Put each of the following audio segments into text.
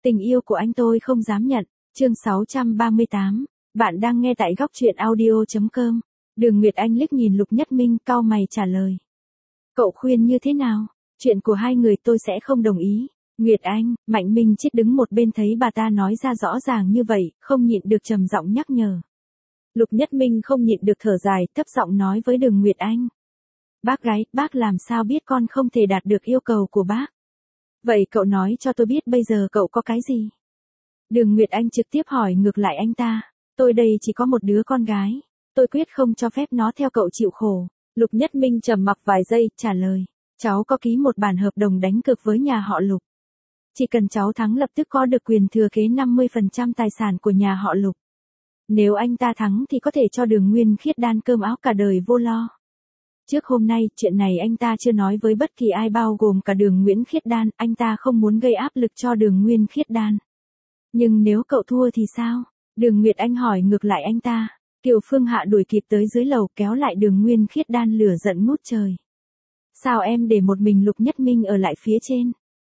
Tình yêu của anh tôi không dám nhận. Chương 638. Bạn đang nghe tại góc truyện audio.com. Đường Nguyệt Anh liếc nhìn Lục Nhất Minh, cau mày trả lời. Cậu khuyên như thế nào? Chuyện của hai người tôi sẽ không đồng ý. Nguyệt Anh, Mạnh Minh Chết đứng một bên thấy bà ta nói ra rõ ràng như vậy, không nhịn được trầm giọng nhắc nhở. Lục Nhất Minh không nhịn được thở dài, thấp giọng nói với Đường Nguyệt Anh. Bác gái, bác làm sao biết con không thể đạt được yêu cầu của bác? Vậy cậu nói cho tôi biết bây giờ cậu có cái gì? Đường Nguyệt Anh trực tiếp hỏi ngược lại anh ta. Tôi đây chỉ có một đứa con gái. Tôi quyết không cho phép nó theo cậu chịu khổ. Lục Nhất Minh trầm mặc vài giây, trả lời. Cháu có ký một bản hợp đồng đánh cược với nhà họ Lục. Chỉ cần cháu thắng lập tức có được quyền thừa kế 50% tài sản của nhà họ Lục. Nếu anh ta thắng thì có thể cho Đường Nguyên Khiết Đan cơm áo cả đời vô lo. Trước hôm nay, chuyện này anh ta chưa nói với bất kỳ ai bao gồm cả Đường Nguyễn Khiết Đan, anh ta không muốn gây áp lực cho Đường Nguyên Khiết Đan. Nhưng nếu cậu thua thì sao? Đường Nguyệt Anh hỏi ngược lại anh ta. Kiều Phương Hạ đuổi kịp tới dưới lầu kéo lại Đường Nguyên Khiết Đan lửa giận ngút trời. Sao em để một mình Lục Nhất Minh ở lại phía trên?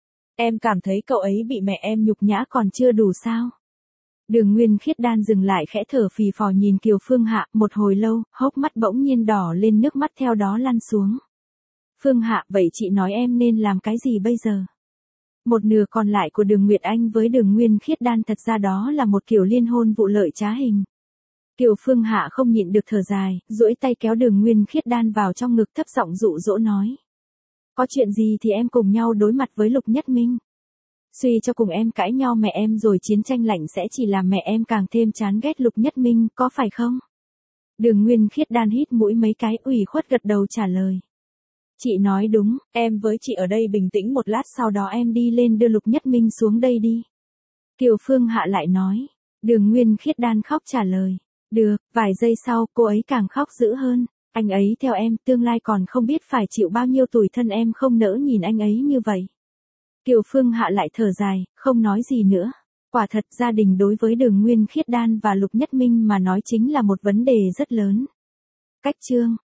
Em cảm thấy cậu ấy bị mẹ em nhục nhã còn chưa đủ sao? Đường Nguyên Khiết Đan dừng lại khẽ thở phì phò nhìn Kiều Phương Hạ một hồi lâu, hốc mắt bỗng nhiên đỏ lên, nước mắt theo đó lăn xuống. Phương Hạ, vậy chị nói em nên làm cái gì bây giờ? Một nửa còn lại của Đường Nguyệt Anh với Đường Nguyên Khiết Đan thật ra đó là một kiểu liên hôn vụ lợi trá hình. Kiều Phương Hạ không nhịn được thở dài, duỗi tay kéo Đường Nguyên Khiết Đan vào trong ngực, thấp giọng dụ dỗ nói. Có chuyện gì thì em cùng nhau đối mặt với Lục Nhất Minh. Suy cho cùng em cãi nhau mẹ em rồi chiến tranh lạnh sẽ chỉ làm mẹ em càng thêm chán ghét Lục Nhất Minh, có phải không? Đường Nguyên Khiết Đan hít mũi mấy cái, ủy khuất gật đầu trả lời. Chị nói đúng, em với chị ở đây bình tĩnh một lát, sau đó em đi lên đưa Lục Nhất Minh xuống đây đi. Kiều Phương Hạ lại nói. Đường Nguyên Khiết Đan khóc trả lời. Được, vài giây sau cô ấy càng khóc dữ hơn. Anh ấy theo em, tương lai còn không biết phải chịu bao nhiêu tủi thân, em không nỡ nhìn anh ấy như vậy. Kiều Phương Hạ lại thở dài, không nói gì nữa. Quả thật gia đình đối với Đường Nguyên Khiết Đan và Lục Nhất Minh mà nói chính là một vấn đề rất lớn. Cách chương